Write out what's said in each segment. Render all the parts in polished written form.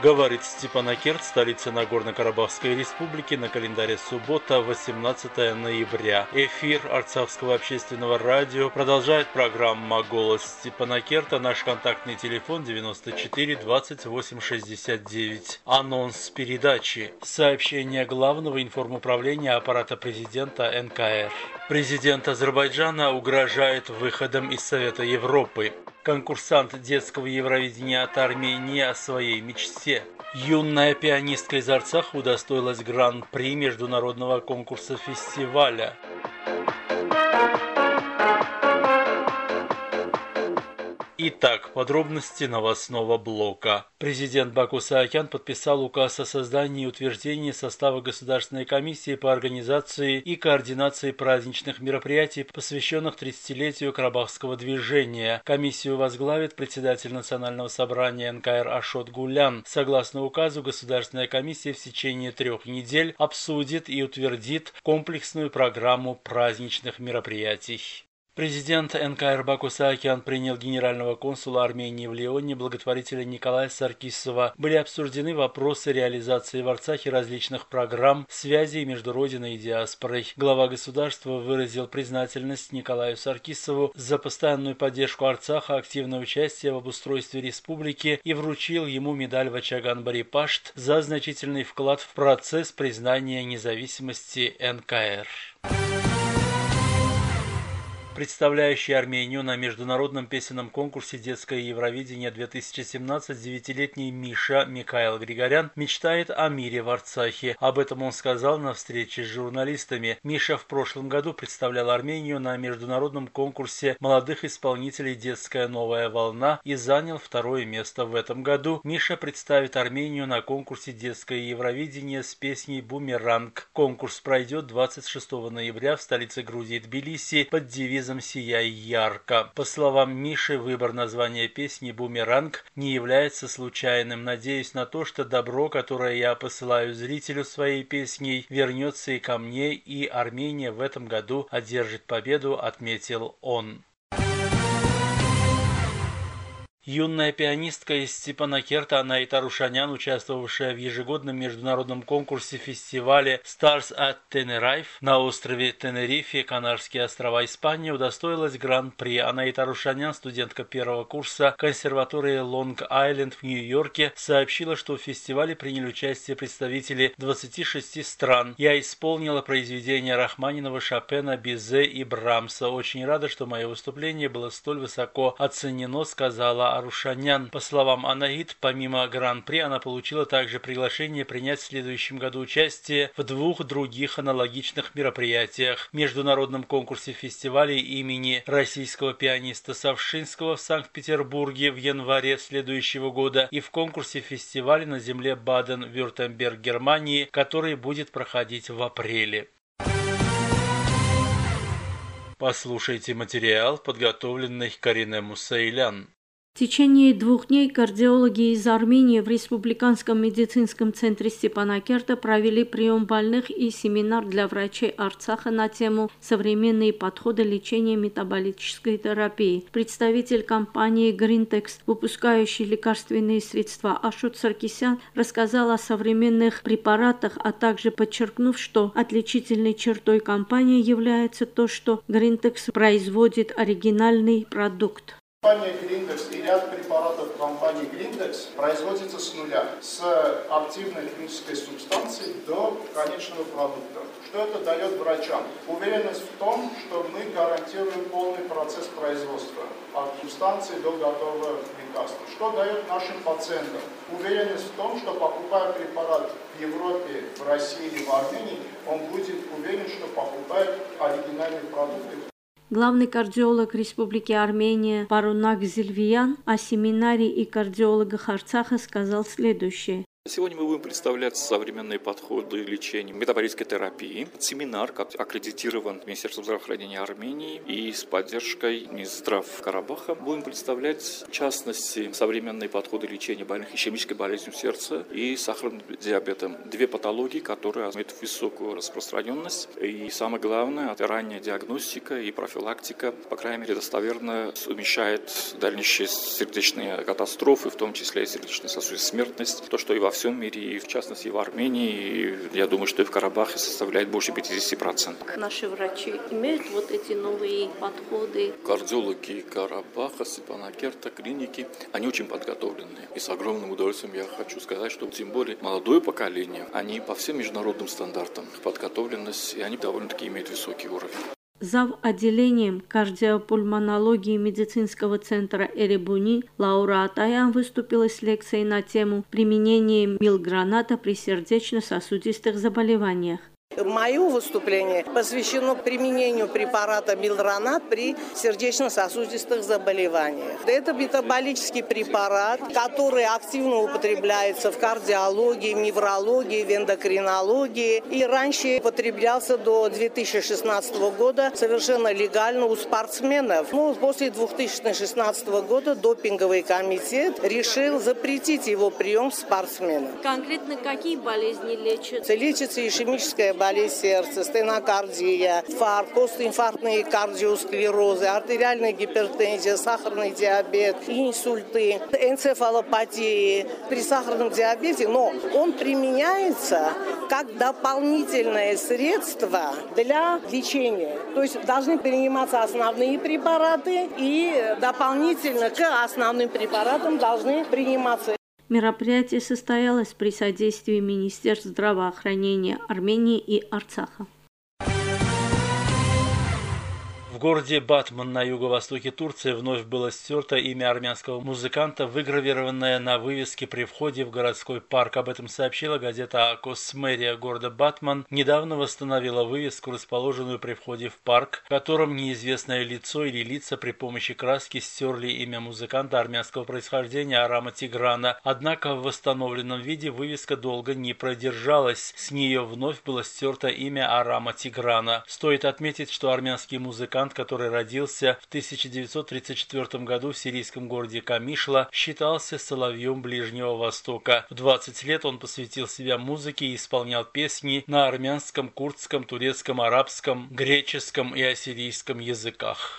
Говорит Степанакерт, столица Нагорно-Карабахской республики, на календаре суббота, 18 ноября. Эфир Арцахского общественного радио продолжает программа «Голос Степанакерта». Наш контактный телефон 94 28 69. Анонс передачи. Сообщение главного информуправления аппарата президента НКР. Президент Азербайджана угрожает выходом из Совета Европы. Конкурсант детского Евровидения от Армении о своей мечте. Юная пианистка из Арцаха удостоилась гран-при международного конкурса фестиваля. Итак, подробности новостного блока. Президент Баку Саакян подписал указ о создании и утверждении состава Государственной комиссии по организации и координации праздничных мероприятий, посвященных 30-летию Карабахского движения. Комиссию возглавит председатель Национального собрания НКР Ашот Гулян. Согласно указу, Государственная комиссия в течение 3 недель обсудит и утвердит комплексную программу праздничных мероприятий. Президент НКР Баку Саакян принял генерального консула Армении в Лионе, благотворителя Николая Саркисова. Были обсуждены вопросы реализации в Арцахе различных программ, связей между родиной и диаспорой. Глава государства выразил признательность Николаю Саркисову за постоянную поддержку Арцаха, активное участие в обустройстве республики и вручил ему медаль Вачаган-Барипашт за значительный вклад в процесс признания независимости НКР. Представляющий Армению на международном песенном конкурсе «Детское Евровидение 2017» 9-летний Миша Микаэл Григорян мечтает о мире в Арцахе. Об этом он сказал на встрече с журналистами. Миша в прошлом году представлял Армению на международном конкурсе молодых исполнителей «Детская новая волна» и занял 2-е место в этом году. Миша представит Армению на конкурсе «Детское Евровидение» с песней «Бумеранг». Конкурс пройдет 26 ноября в столице Грузии Тбилиси под девизом «Сияй ярко». По словам Миши, выбор названия песни «Бумеранг» не является случайным. Надеюсь на то, что добро, которое я посылаю зрителю своей песней, вернется и ко мне, и Армения в этом году одержит победу, отметил он. Юная пианистка из Степанакерта Анаит Арушанян, участвовавшая в ежегодном международном конкурсе фестивале Stars at Tenerife на острове Тенерифе, Канарские острова, Испания, удостоилась гран-при. Анаит Арушанян, студентка 1-го курса консерватории Лонг-Айленд в Нью-Йорке, сообщила, что в фестивале приняли участие представители 26 стран. Я исполнила произведения Рахманинова, Шопена, Бизе и Брамса. Очень рада, что мое выступление было столь высоко оценено, сказала Арушанян. По словам Анаит, помимо гран-при она получила также приглашение принять в следующем году участие в 2 других аналогичных мероприятиях: международном конкурсе фестивалей имени российского пианиста Савшинского в Санкт-Петербурге в январе следующего года и в конкурсе фестиваля на земле Баден-Вюртемберг, Германии, который будет проходить в апреле. Послушайте материал, подготовленный Карине Мусаилян. В течение 2 дней кардиологи из Армении в Республиканском медицинском центре Степанакерта провели прием больных и семинар для врачей Арцаха на тему «Современные подходы лечения метаболической терапии». Представитель компании Grintex, выпускающей лекарственные средства, Ашот Саркисян, рассказал о современных препаратах, а также подчеркнув, что отличительной чертой компании является то, что Grintex производит оригинальный продукт. Компания Grintex и ряд препаратов компании Grintex производится с нуля, с активной химической субстанции до конечного продукта. Что это дает врачам? Уверенность в том, что мы гарантируем полный процесс производства, от субстанции до готового лекарства. Что дает нашим пациентам? Уверенность в том, что покупая препарат в Европе, в России или в Армении, он будет уверен, что покупает оригинальные продукты. Главный кардиолог Республики Армения Парунак Зильвиян о семинаре и кардиологах Арцаха сказал следующее. Сегодня мы будем представлять современные подходы лечения метаболической терапии. Семинар аккредитирован Министерством здравоохранения Армении и с поддержкой Минздрав Карабаха. Будем представлять, в частности, современные подходы лечения больных ишемической болезнью сердца и сахарным диабетом. Две патологии, которые имеют высокую распространенность. И самое главное, ранняя диагностика и профилактика, по крайней мере, достоверно уменьшает дальнейшие сердечные катастрофы, в том числе и сердечно-сосудистую смертность. То, что и во всем мире, и в частности и в Армении, и я думаю, что и в Карабахе составляет больше 50%. Наши врачи имеют вот эти новые подходы. Кардиологи Карабаха, Степанакерта, клиники, они очень подготовлены. И с огромным удовольствием я хочу сказать, что тем более молодое поколение, они по всем международным стандартам подготовленность, и они довольно-таки имеют высокий уровень. Зав. Отделением кардиопульмонологии медицинского центра Эребуни Лаура Атаян выступила с лекцией на тему применения милграната при сердечно-сосудистых заболеваниях. Мое выступление посвящено применению препарата милгранат при сердечно-сосудистых заболеваниях. Это метаболический препарат, который активно употребляется в кардиологии, в неврологии, в эндокринологии. И раньше употреблялся до 2016 года совершенно легально у спортсменов. Но после 2016 года допинговый комитет решил запретить его прием спортсменам. Конкретно какие болезни лечат? Лечится ишемическая болезнь сердца, стенокардия, инфаркт, постинфарктные кардиосклерозы, артериальная гипертензия, сахарный диабет, инсульты, энцефалопатии при сахарном диабете, но он применяется как дополнительное средство для лечения. То есть должны приниматься основные препараты и дополнительно к основным препаратам должны приниматься. Мероприятие состоялось при содействии Министерств здравоохранения Армении и Арцаха. В городе Батман на юго-востоке Турции вновь было стерто имя армянского музыканта, выгравированное на вывеске при входе в городской парк. Об этом сообщила газета «Акос». Мэрия города Батман недавно восстановила вывеску, расположенную при входе в парк, в котором неизвестное лицо или лица при помощи краски стерли имя музыканта армянского происхождения Арама Тиграна. Однако в восстановленном виде вывеска долго не продержалась. С нее вновь было стерто имя Арама Тиграна. Стоит отметить, что армянский музыкант, который родился в 1934 году в сирийском городе Камишла, считался соловьем Ближнего Востока. В 20 лет он посвятил себя музыке и исполнял песни на армянском, курдском, турецком, арабском, греческом и ассирийском языках.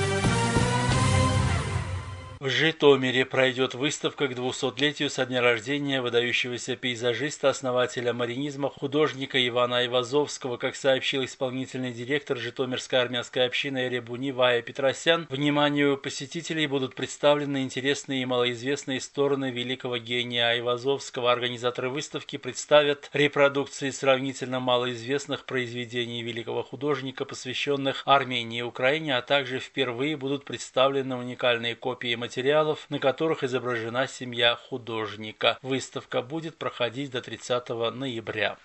В Житомире пройдет выставка к 200-летию со дня рождения выдающегося пейзажиста, основателя маринизма, художника Ивана Айвазовского. Как сообщил исполнительный директор Житомирской армянской общины Эребуни Вая Петросян, вниманию посетителей будут представлены интересные и малоизвестные стороны великого гения Айвазовского. Организаторы выставки представят репродукции сравнительно малоизвестных произведений великого художника, посвященных Армении и Украине, а также впервые будут представлены уникальные копии материалов, на которых изображена семья художника. Выставка будет проходить до 30 ноября.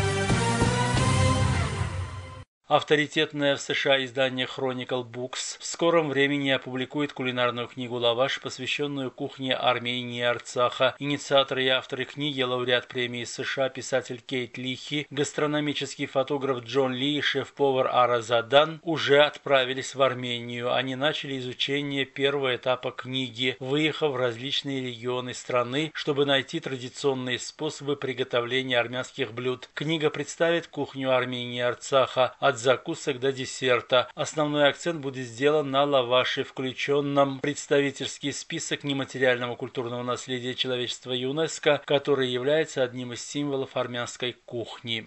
Авторитетное в США издание Chronicle Books в скором времени опубликует кулинарную книгу «Лаваш», посвященную кухне Армении и Арцаха. Инициаторы и авторы книги, лауреат премии США, писатель Кейт Лихи, гастрономический фотограф Джон Ли и шеф-повар Ара Задан уже отправились в Армению. Они начали изучение первого этапа книги, выехав в различные регионы страны, чтобы найти традиционные способы приготовления армянских блюд. Книга представит кухню Армении и Арцаха от закусок до десерта. Основной акцент будет сделан на лаваше, включенном в представительский список нематериального культурного наследия человечества ЮНЕСКО, который является одним из символов армянской кухни.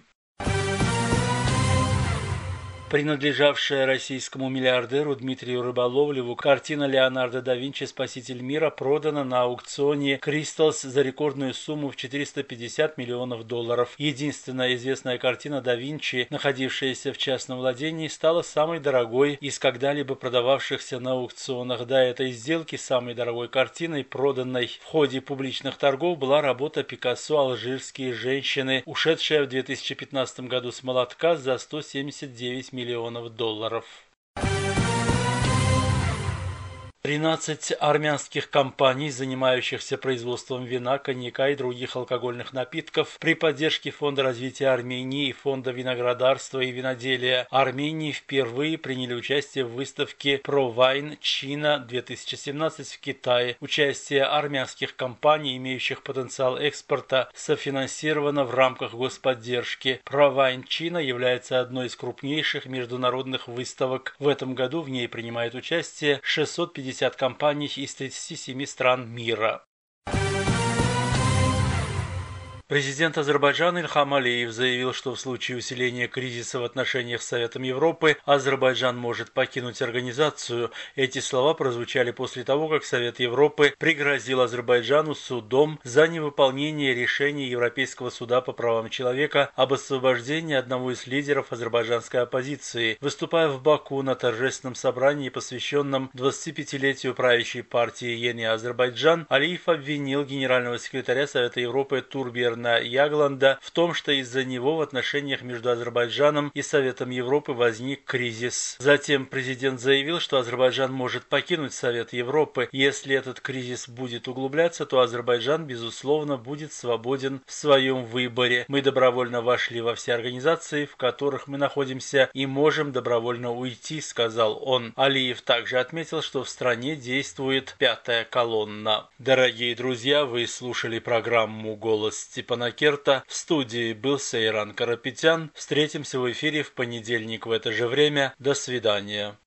Принадлежавшая российскому миллиардеру Дмитрию Рыболовлеву картина Леонардо да Винчи «Спаситель мира» продана на аукционе Crystals за рекордную сумму в $450 миллионов. Единственная известная картина да Винчи, находившаяся в частном владении, стала самой дорогой из когда-либо продававшихся на аукционах. До этой сделки самой дорогой картиной, проданной в ходе публичных торгов, была работа Пикассо «Алжирские женщины», ушедшая в 2015 году с молотка за $179 миллионов. 13 армянских компаний, занимающихся производством вина, коньяка и других алкогольных напитков, при поддержке Фонда развития Армении и Фонда виноградарства и виноделия Армении впервые приняли участие в выставке ProWine China 2017 в Китае. Участие армянских компаний, имеющих потенциал экспорта, софинансировано в рамках господдержки. ProWine China является одной из крупнейших международных выставок. В этом году в ней принимает участие 650 компаний из 37 стран мира. Президент Азербайджана Ильхам Алиев заявил, что в случае усиления кризиса в отношениях с Советом Европы Азербайджан может покинуть организацию. Эти слова прозвучали после того, как Совет Европы пригрозил Азербайджану судом за невыполнение решения Европейского суда по правам человека об освобождении одного из лидеров азербайджанской оппозиции. Выступая в Баку на торжественном собрании, посвященном 25-летию правящей партии Йени Азербайджан, Алиев обвинил генерального секретаря Совета Европы Турберна Ягланда в том, что из-за него в отношениях между Азербайджаном и Советом Европы возник кризис. Затем президент заявил, что Азербайджан может покинуть Совет Европы. Если этот кризис будет углубляться, то Азербайджан, безусловно, будет свободен в своем выборе. Мы добровольно вошли во все организации, в которых мы находимся, и можем добровольно уйти, сказал он. Алиев также отметил, что в стране действует пятая колонна. Дорогие друзья, вы слушали программу «Голос Степана Керта». В студии был Сейран Карапетян. Встретимся в эфире в понедельник в это же время. До свидания.